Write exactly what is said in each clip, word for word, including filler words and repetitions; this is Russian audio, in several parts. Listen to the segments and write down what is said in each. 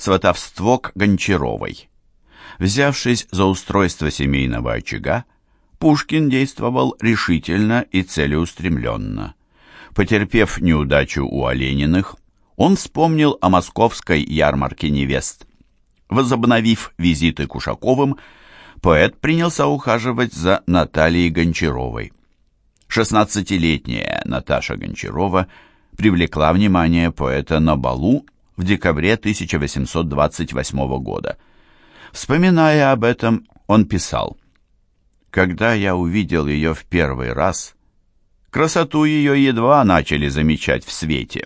Сватовство к Гончаровой. Взявшись за устройство семейного очага, Пушкин действовал решительно и целеустремленно. Потерпев неудачу у Олениных, он вспомнил о московской ярмарке невест. Возобновив визиты к Ушаковым, поэт принялся ухаживать за Натальей Гончаровой. шестнадцатилетняя Наташа Гончарова привлекла внимание поэта на балу в декабре тысяча восемьсот двадцать восьмого года. Вспоминая об этом, он писал: «Когда я увидел ее в первый раз, красоту ее едва начали замечать в свете.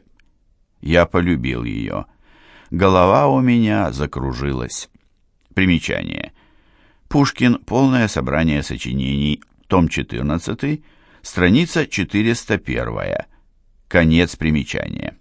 Я полюбил ее. Голова у меня закружилась». Примечание. Пушкин. Полное собрание сочинений. Том четырнадцатый. Страница четыреста первая. Конец примечания.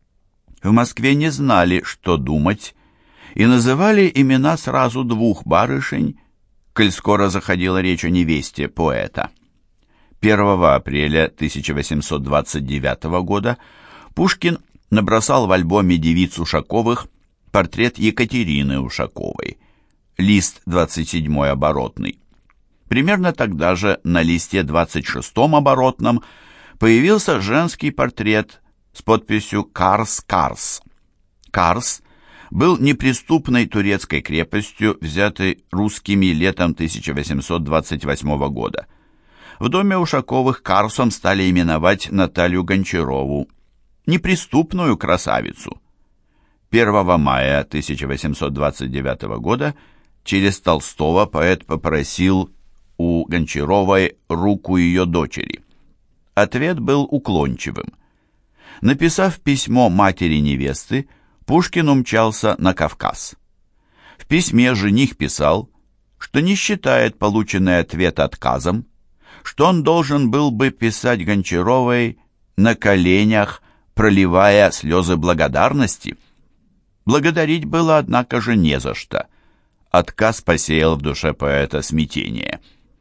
В Москве не знали, что думать, и называли имена сразу двух барышень, коль скоро заходила речь о невесте поэта. первого апреля тысяча восемьсот двадцать девятого года Пушкин набросал в альбоме девиц Ушаковых портрет Екатерины Ушаковой, лист двадцать седьмой оборотный. Примерно тогда же на листе двадцать шестом оборотном появился женский портрет с подписью «Карс Карс». Карс был неприступной турецкой крепостью, взятой русскими летом тысяча восемьсот двадцать восьмого года. В доме Ушаковых Карсом стали именовать Наталью Гончарову, неприступную красавицу. первого мая тысяча восемьсот двадцать девятого года через Толстого поэт попросил у Гончаровой руку ее дочери. Ответ был уклончивым. Написав письмо матери невесты, Пушкин умчался на Кавказ. В письме жених писал, что не считает полученный ответ отказом, что он должен был бы писать Гончаровой на коленях, проливая слезы благодарности. Благодарить было, однако же, не за что. Отказ посеял в душе поэта смятение.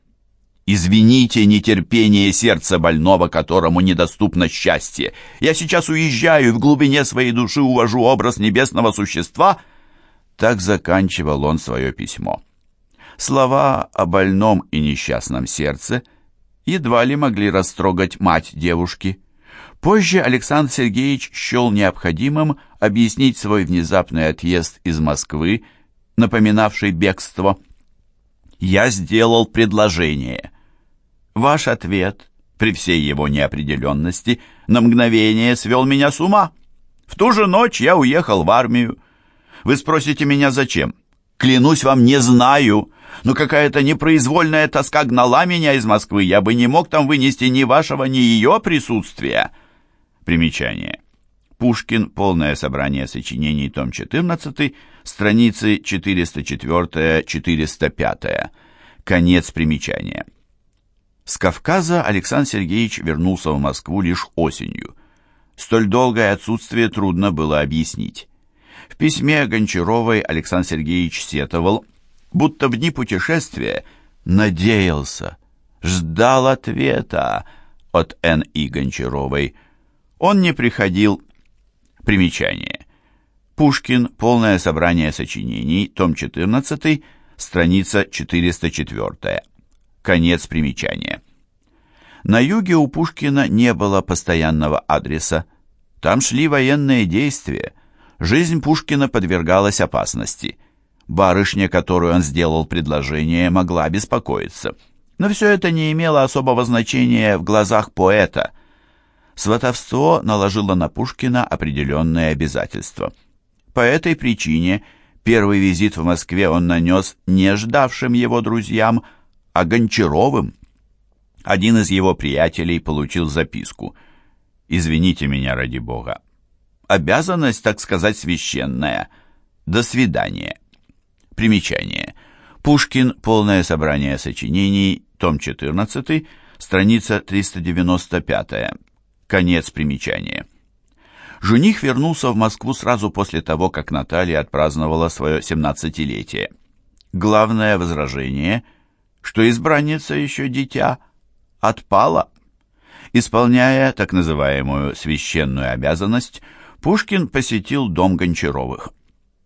«Извините нетерпение сердца больного, которому недоступно счастье. Я сейчас уезжаю и в глубине своей души увожу образ небесного существа». Так заканчивал он свое письмо. Слова о больном и несчастном сердце едва ли могли растрогать мать девушки. Позже Александр Сергеевич счел необходимым объяснить свой внезапный отъезд из Москвы, напоминавший бегство. «Я сделал предложение. Ваш ответ, при всей его неопределенности, на мгновение свел меня с ума. В ту же ночь я уехал в армию. Вы спросите меня, зачем? Клянусь вам, не знаю, но какая-то непроизвольная тоска гнала меня из Москвы. Я бы не мог там вынести ни вашего, ни ее присутствия». Примечание. Пушкин. Полное собрание сочинений. Том четырнадцатый. Страницы четыреста четыре — четыреста пять. Конец примечания. С Кавказа Александр Сергеевич вернулся в Москву лишь осенью. Столь долгое отсутствие трудно было объяснить. В письме Гончаровой Александр Сергеевич сетовал, будто в дни путешествия надеялся, ждал ответа от Н И Гончаровой. Он не приходил. Примечание. Пушкин. Полное собрание сочинений. Том четырнадцатый. Страница четыреста четыре. Конец примечания. На юге у Пушкина не было постоянного адреса. Там шли военные действия. Жизнь Пушкина подвергалась опасности. Барышня, которую он сделал предложение, могла беспокоиться. Но все это не имело особого значения в глазах поэта. Сватовство наложило на Пушкина определенные обязательства. По этой причине первый визит в Москве он нанес не ждавшим его друзьям, а Гончаровым. Один из его приятелей получил записку: «Извините меня, ради Бога. Обязанность, так сказать, священная. До свидания». Примечание. Пушкин. Полное собрание сочинений. Том четырнадцатый. Страница триста девяносто пять. Конец примечания. Жених вернулся в Москву сразу после того, как Наталья отпраздновала свое семнадцатилетие. Главное возражение, что избранница еще дитя, отпало. Исполняя так называемую священную обязанность, Пушкин посетил дом Гончаровых.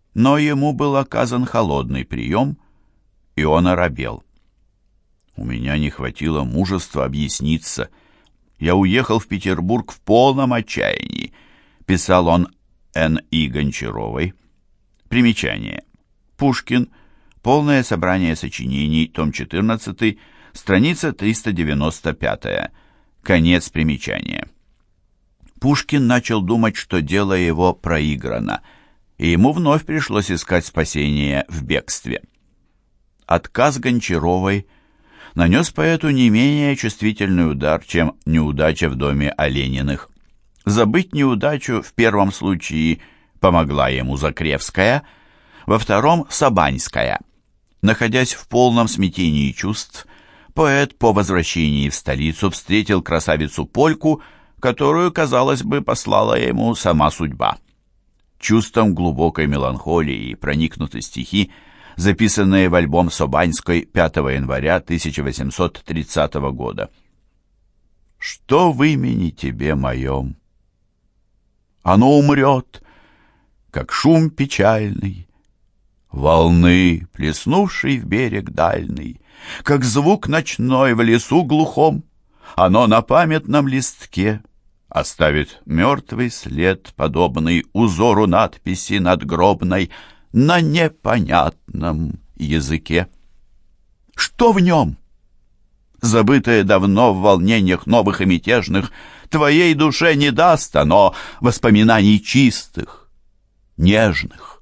но ему был оказан холодный прием, и он оробел. У меня не хватило мужества объясниться. Я уехал в Петербург в полном отчаянии, писал он Н И Гончаровой. Примечание. Пушкин. Полное собрание сочинений, том четырнадцатый, страница триста девяносто пятая. Конец примечания. Пушкин начал думать, что дело его проиграно, и ему вновь пришлось искать спасение в бегстве. Отказ Гончаровой нанес поэту не менее чувствительный удар, чем неудача в доме Олениных. Забыть неудачу в первом случае помогла ему Закревская, во втором — Сабаньская. Находясь в полном смятении чувств, поэт по возвращении в столицу встретил красавицу Польку, которую, казалось бы, послала ему сама судьба. Чувством глубокой меланхолии проникнуты стихи, записанные в альбом Собаньской пятого января тысяча восемьсот тридцатого года. «Что в имени тебе моем? Оно умрет, как шум печальный волны, плеснувшей в берег дальний, как звук ночной в лесу глухом. Оно на памятном листке оставит мертвый след, подобный узору надписи надгробной на непонятном языке. Что в нем? Забытое давно в волнениях новых и мятежных, твоей душе не даст оно воспоминаний чистых, нежных».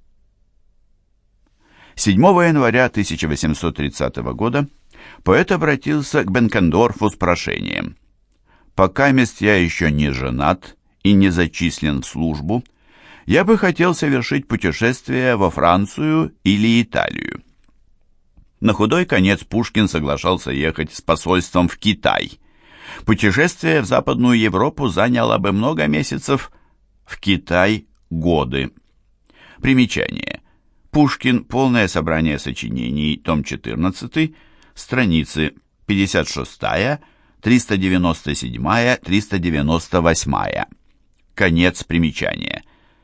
седьмого января тысяча восемьсот тридцатого года поэт обратился к Бенкендорфу с прошением: «Покамест я еще не женат и не зачислен в службу, я бы хотел совершить путешествие во Францию или Италию». На худой конец Пушкин соглашался ехать с посольством в Китай. Путешествие в Западную Европу заняло бы много месяцев, в Китай — годы. Примечание. Пушкин. Полное собрание сочинений, том четырнадцатый, страницы пятьдесят шестая, триста девяносто седьмая, триста девяносто восьмая. Конец примечания.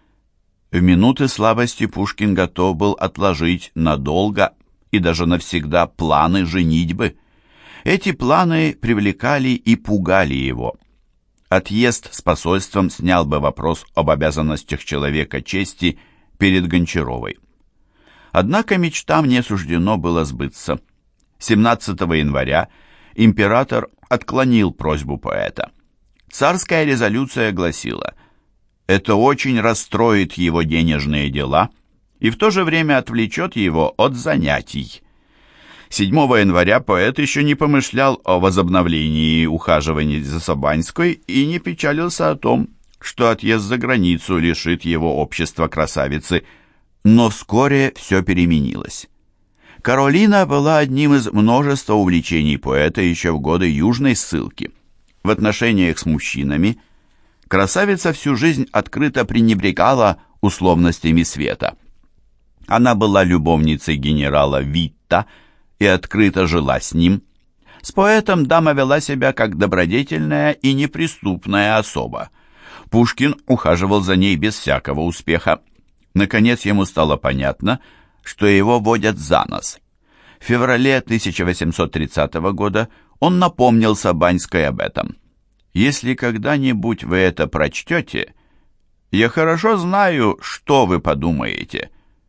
В минуты слабости Пушкин готов был отложить надолго и даже навсегда планы женитьбы. Эти планы привлекали и пугали его. Отъезд с посольством снял бы вопрос об обязанностях человека чести перед Гончаровой. Однако мечтам не суждено было сбыться. семнадцатого января император отклонил просьбу поэта. Царская резолюция гласила: «Это очень расстроит его денежные дела и в то же время отвлечет его от занятий». седьмого января поэт еще не помышлял о возобновлении ухаживаний за Собаньской и не печалился о том, что отъезд за границу лишит его общества красавицы. Но вскоре все переменилось. Каролина была одним из множества увлечений поэта еще в годы южной ссылки. В отношениях с мужчинами красавица всю жизнь открыто пренебрегала условностями света. Она была любовницей генерала Витта и открыто жила с ним. С поэтом дама вела себя как добродетельная и неприступная особа. Пушкин ухаживал за ней без всякого успеха. Наконец ему стало понятно, что его водят за нос. В феврале тысяча восемьсот тридцатого года он напомнил Сабаньской об этом. «Если когда-нибудь вы это прочтете, я хорошо знаю, что вы подумаете.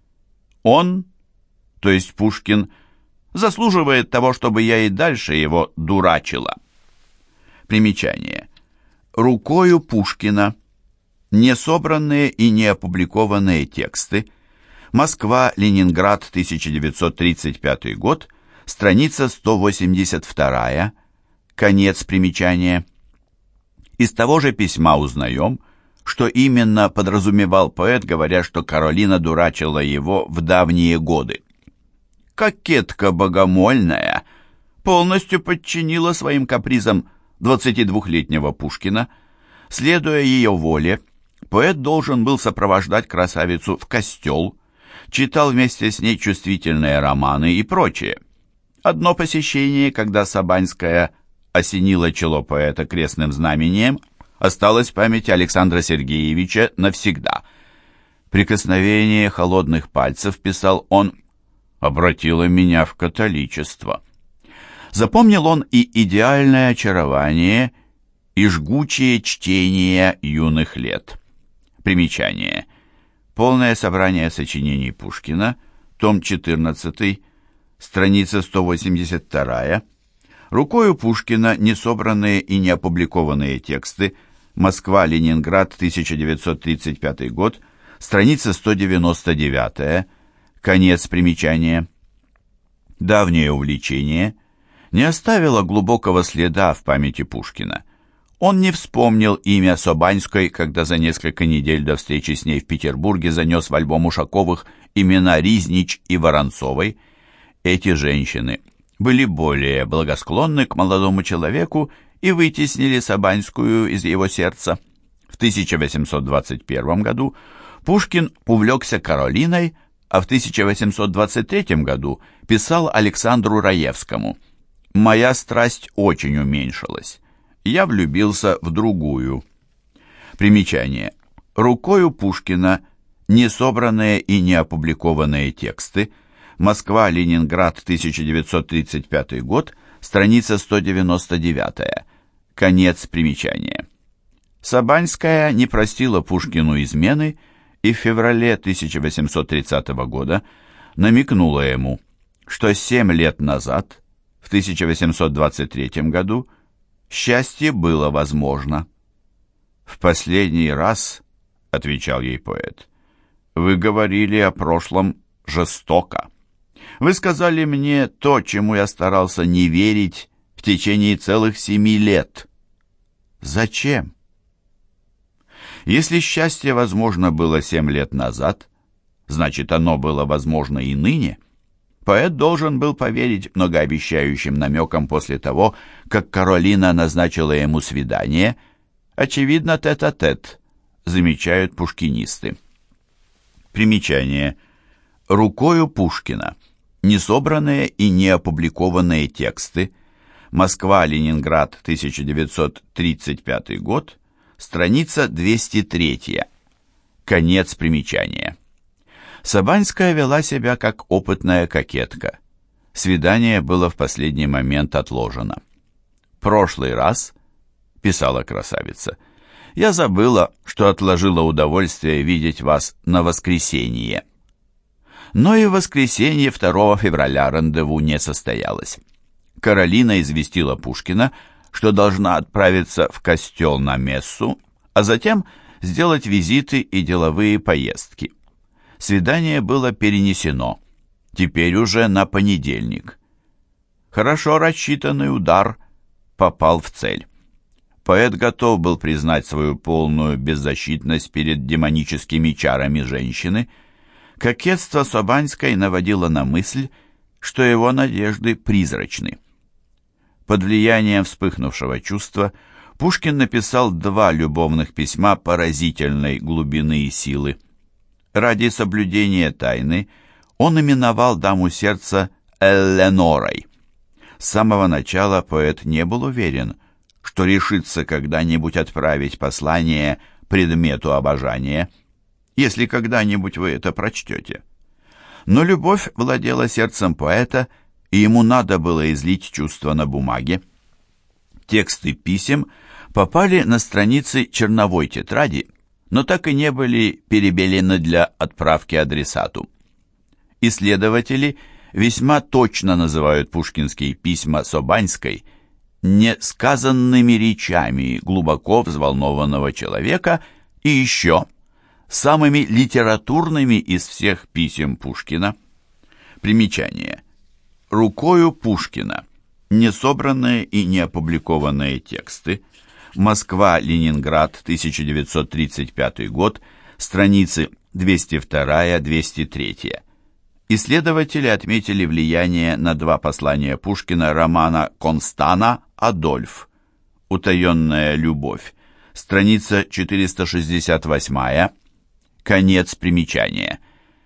Он, то есть Пушкин, заслуживает того, чтобы я и дальше его дурачила». Примечание. Рукою Пушкина. Несобранные и не опубликованные тексты. Москва, Ленинград, тысяча девятьсот тридцать пятый год, страница сто восемьдесят вторая, конец примечания. Из того же письма узнаем, что именно подразумевал поэт, говоря, что Каролина дурачила его в давние годы. Кокетка богомольная полностью подчинила своим капризам двадцатидвухлетнего Пушкина. Следуя ее воле, поэт должен был сопровождать красавицу в костел, читал вместе с ней чувствительные романы и прочее. Одно посещение, когда Сабаньская осенила чело поэта крестным знамением, осталось в памяти Александра Сергеевича навсегда. Прикосновение холодных пальцев, писал он, обратило меня в католичество. Запомнил он и идеальное очарование, и жгучее чтение юных лет. Примечание. Полное собрание сочинений Пушкина, том четырнадцатый, страница сто восемьдесят два. Рукою Пушкина несобранные и неопубликованные тексты. Москва-Ленинград, тысяча девятьсот тридцать пятый год, страница сто девяносто девять. Конец примечания. Давнее увлечение не оставило глубокого следа в памяти Пушкина. Он не вспомнил имя Собанской, когда за несколько недель до встречи с ней в Петербурге занес в альбом Ушаковых имена Ризнич и Воронцовой. Эти женщины были более благосклонны к молодому человеку и вытеснили Собанскую из его сердца. В тысяча восемьсот двадцать первом году Пушкин увлекся Каролиной, а в тысяча восемьсот двадцать третьем году писал Александру Раевскому: «Моя страсть очень уменьшилась. Я влюбился в другую». Примечание. Рукою Пушкина несобранные и неопубликованные тексты. Москва-Ленинград, тысяча девятьсот тридцать пятый год, страница сто девяносто девять. Конец примечания. Собанская не простила Пушкину измены и в феврале тысяча восемьсот тридцатого года намекнула ему, что семь лет назад, в тысяча восемьсот двадцать третьем году, счастье было возможно. «В последний раз, — отвечал ей поэт, — вы говорили о прошлом жестоко. Вы сказали мне то, чему я старался не верить в течение целых семи лет. Зачем? Если счастье возможно было семь лет назад, значит, оно было возможно и ныне». Поэт должен был поверить многообещающим намекам после того, как Каролина назначила ему свидание, очевидно, тет-а-тет, замечают пушкинисты. Примечание. Рукою Пушкина. Несобранные и неопубликованные тексты. Москва-Ленинград, тысяча девятьсот тридцать пятый год, страница двести три. Конец примечания. Собанская вела себя как опытная кокетка. Свидание было в последний момент отложено. «Прошлый раз, — писала красавица, — я забыла, что отложила удовольствие видеть вас на воскресенье». Но и в воскресенье второго февраля рандеву не состоялось. Каролина известила Пушкина, что должна отправиться в костел на мессу, а затем сделать визиты и деловые поездки. Свидание было перенесено, теперь уже на понедельник. Хорошо рассчитанный удар попал в цель. Поэт готов был признать свою полную беззащитность перед демоническими чарами женщины. Кокетство Собанской наводило на мысль, что его надежды призрачны. Под влиянием вспыхнувшего чувства Пушкин написал два любовных письма поразительной глубины и силы. Ради соблюдения тайны он именовал даму сердца Элленорой. С самого начала поэт не был уверен, что решится когда-нибудь отправить послание предмету обожания, если когда-нибудь вы это прочтете. Но любовь владела сердцем поэта, и ему надо было излить чувства на бумаге. Тексты писем попали на страницы черновой тетради, но так и не были перебелены для отправки адресату. Исследователи весьма точно называют пушкинские письма Собанской несказанными речами глубоко взволнованного человека и еще самыми литературными из всех писем Пушкина. Примечание. Рукою Пушкина. Несобранные и неопубликованные тексты. Москва-Ленинград, тысяча девятьсот тридцать пятый год, страницы двести два — двести три. Исследователи отметили влияние на два послания Пушкина романа Констана «Адольф». «Утаенная любовь», страница четыреста шестьдесят восемь. Конец примечания.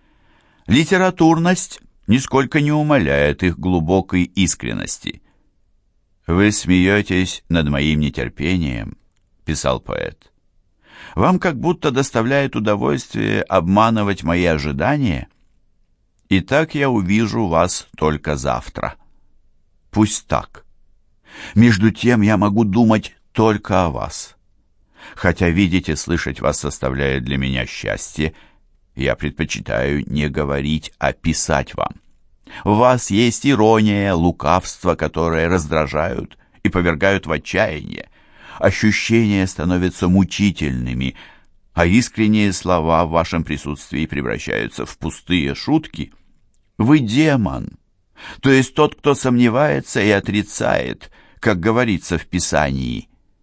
Литературность нисколько не умаляет их глубокой искренности. «Вы смеетесь над моим нетерпением», — писал поэт. Вам как будто доставляет удовольствие обманывать мои ожидания? И так я увижу вас только завтра. Пусть так. Между тем я могу думать только о вас. Хотя видеть и слышать вас составляет для меня счастье, я предпочитаю не говорить, а писать вам. В вас есть ирония, лукавство, которые раздражают и повергают в отчаяние. Ощущения становятся мучительными, а искренние слова в вашем присутствии превращаются в пустые шутки. Вы демон, то есть тот, кто сомневается и отрицает, как говорится в Писании.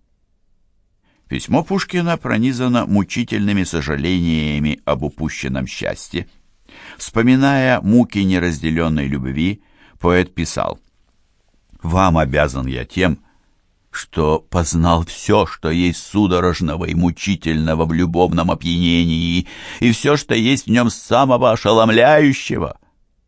Письмо Пушкина пронизано мучительными сожалениями об упущенном счастье. Вспоминая муки неразделенной любви, поэт писал: «Вам обязан я тем, что познал все, что есть судорожного и мучительного в любовном опьянении, и все, что есть в нем самого ошеломляющего».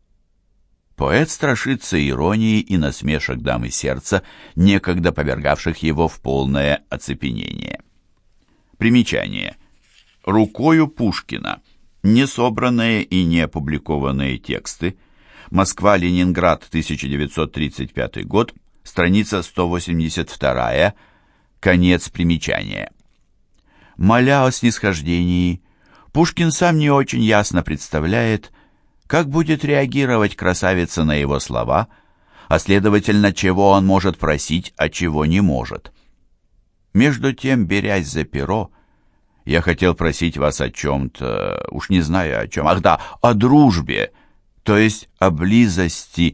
Поэт страшится иронии и насмешек дамы сердца, некогда повергавших его в полное оцепенение. Примечание. Рукою Пушкина. Несобранные и не опубликованные тексты. Москва-Ленинград, тысяча девятьсот тридцать пятый год, страница сто восемьдесят два, конец примечания. Моля о снисхождении, Пушкин сам не очень ясно представляет, как будет реагировать красавица на его слова, а следовательно, чего он может просить, а чего не может. Между тем, берясь за перо, я хотел просить вас о чем-то, уж не знаю о чем, ах да, о дружбе, то есть о близости,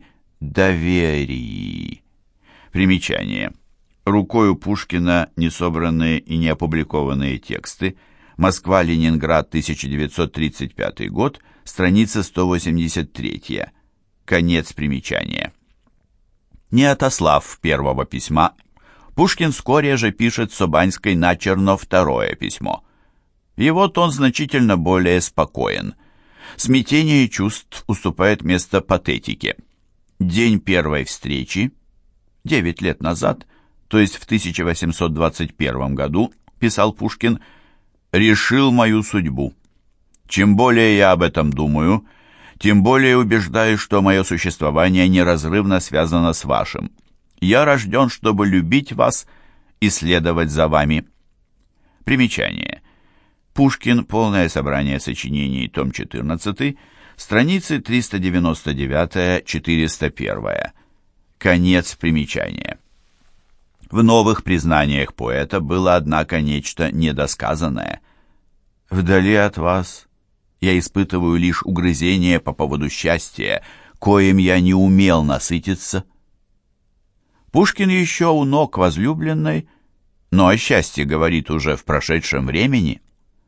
доверии. Примечание. Рукою Пушкина несобранные и не опубликованные тексты. Москва-Ленинград, тысяча девятьсот тридцать пятый год, страница сто восемьдесят три. Конец примечания. Не отослав первого письма, Пушкин вскоре же пишет Собанской начерно второе письмо. Его тон значительно более спокоен. Смятение чувств уступает место патетике. День первой встречи, девять лет назад, то есть в тысяча восемьсот двадцать первом году, писал Пушкин, решил мою судьбу. Чем более я об этом думаю, тем более убеждаюсь, что мое существование неразрывно связано с вашим. Я рожден, чтобы любить вас и следовать за вами. Примечание. Пушкин. Полное собрание сочинений. Том четырнадцатый. Страницы триста девяносто девять - четыреста один. Конец примечания. В новых признаниях поэта было, однако, нечто недосказанное. «Вдали от вас я испытываю лишь угрызение по поводу счастья, коим я не умел насытиться». Пушкин еще у ног возлюбленной, но о счастье говорит уже в прошедшем времени.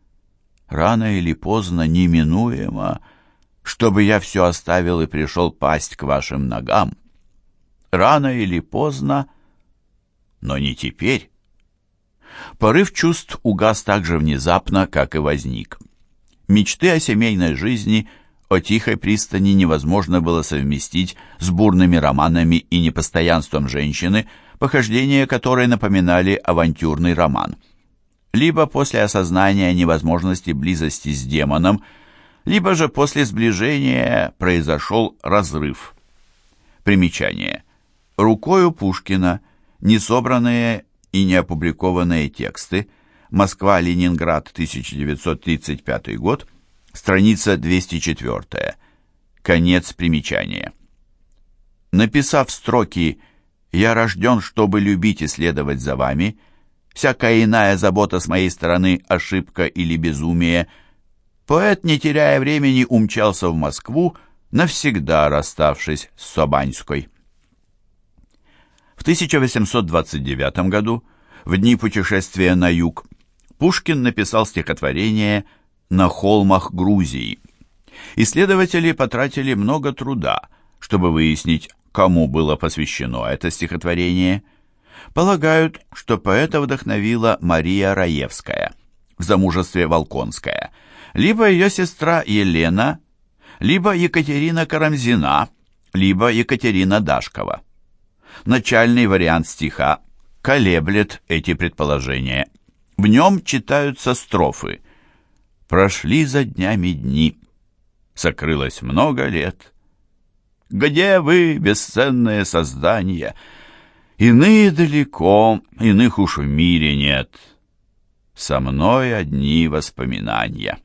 «Рано или поздно, неминуемо, чтобы я все оставил и пришел пасть к вашим ногам. Рано или поздно, но не теперь». Порыв чувств угас так же внезапно, как и возник. Мечты о семейной жизни, о тихой пристани невозможно было совместить с бурными романами и непостоянством женщины, похождения которой напоминали авантюрный роман. Либо после осознания невозможности близости с демоном, либо же после сближения произошел разрыв. Примечание. Рукою Пушкина несобранные и неопубликованные тексты. Москва-Ленинград, тысяча девятьсот тридцать пятый год, страница двести четыре. Конец примечания. Написав строки «Я рожден, чтобы любить и следовать за вами», «Всякая иная забота с моей стороны – ошибка или безумие», поэт, не теряя времени, умчался в Москву, навсегда расставшись с Собанской. В тысяча восемьсот двадцать девятом году, в дни путешествия на юг, Пушкин написал стихотворение «На холмах Грузии». Исследователи потратили много труда, чтобы выяснить, кому было посвящено это стихотворение. Полагают, что поэта вдохновила Мария Раевская, в замужестве Волконская, либо ее сестра Елена, либо Екатерина Карамзина, либо Екатерина Дашкова. Начальный вариант стиха колеблет эти предположения. В нем читаются строфы: «Прошли за днями дни, сокрылось много лет. Где вы, бесценные создания? Иные далеко, иных уж в мире нет. Со мной одни воспоминания».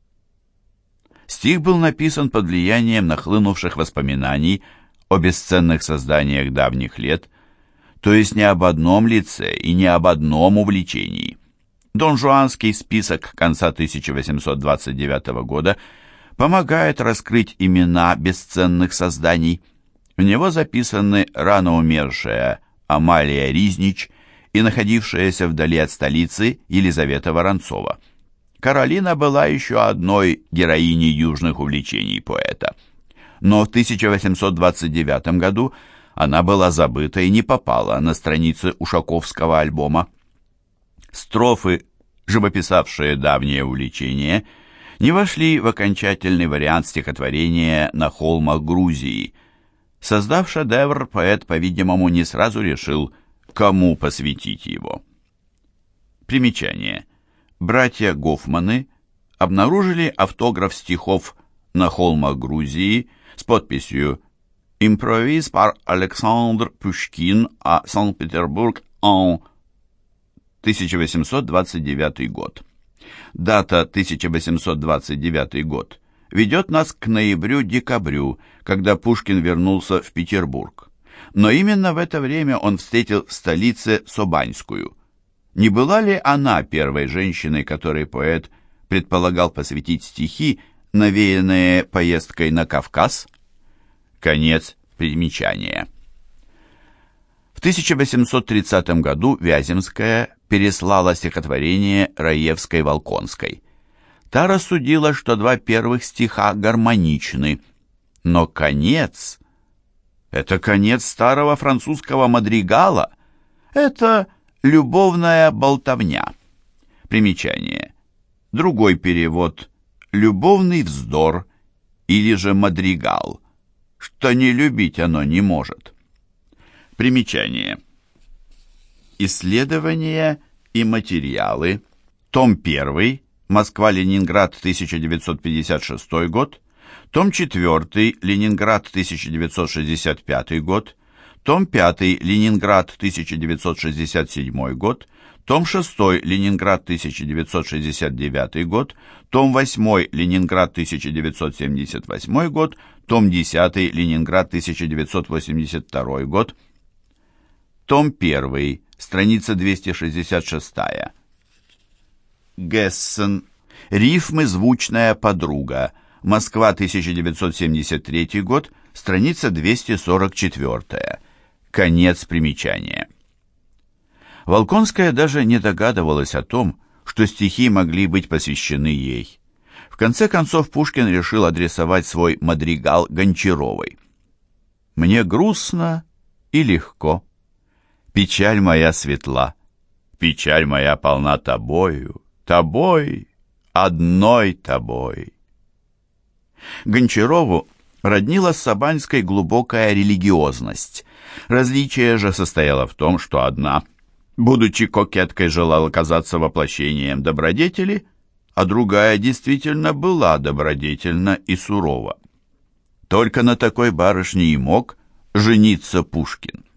Стих был написан под влиянием нахлынувших воспоминаний о бесценных созданиях давних лет, то есть не об одном лице и не об одном увлечении. Донжуанский список конца тысяча восемьсот двадцать девятого года помогает раскрыть имена бесценных созданий. В него записаны рано умершая Амалия Ризнич и находившаяся вдали от столицы Елизавета Воронцова. Каролина была еще одной героиней южных увлечений поэта. Но в тысяча восемьсот двадцать девятом году она была забыта и не попала на страницы ушаковского альбома. Строфы, живописавшие давнее увлечение, не вошли в окончательный вариант стихотворения «На холмах Грузии». Создав шедевр, поэт, по-видимому, не сразу решил, кому посвятить его. Примечание. Братья Гофманы обнаружили автограф стихов «На холмах Грузии» с подписью «Импровиз par Александр Пушкин à Санкт-Петербург en тысяча восемьсот двадцать девятый год». Дата тысяча восемьсот двадцать девятый год ведет нас к ноябрю-декабрю, когда Пушкин вернулся в Петербург. Но именно в это время он встретил в столице Собанскую. Не была ли она первой женщиной, которой поэт предполагал посвятить стихи, навеянные поездкой на Кавказ? Конец примечания. В тысяча восемьсот тридцатом году Вяземская переслала стихотворение Раевской-Волконской. Та рассудила, что два первых стиха гармоничны, но конец — это конец старого французского мадригала, это любовная болтовня. Примечание. Другой перевод — любовный вздор или же мадригал, что не любить оно не может. Примечание. Исследования и материалы. Том один. Москва-Ленинград, тысяча девятьсот пятьдесят шестой год. Том четыре. Ленинград, тысяча девятьсот шестьдесят пятый год. Том пятый. Ленинград, тысяча девятьсот шестьдесят седьмой год. Том шестой. Ленинград, тысяча девятьсот шестьдесят девятый год. Том восьмой. Ленинград, тысяча девятьсот семьдесят восьмой год. Том десятый. Ленинград, тысяча девятьсот восемьдесят второй год. Том один. Страница двести шестьдесят шесть. Гессен. Рифмы «Звучная подруга». Москва, тысяча девятьсот семьдесят третий год. Страница двести сорок четыре. Конец примечания. Волконская даже не догадывалась о том, что стихи могли быть посвящены ей. В конце концов Пушкин решил адресовать свой мадригал Гончаровой. «Мне грустно и легко. Печаль моя светла, печаль моя полна тобою, тобой, одной тобой». Гончарову роднила с Собанской глубокая религиозность. Различие же состояло в том, что одна, будучи кокеткой, желала казаться воплощением добродетели, а другая действительно была добродетельна и сурова. Только на такой барышне и мог жениться Пушкин.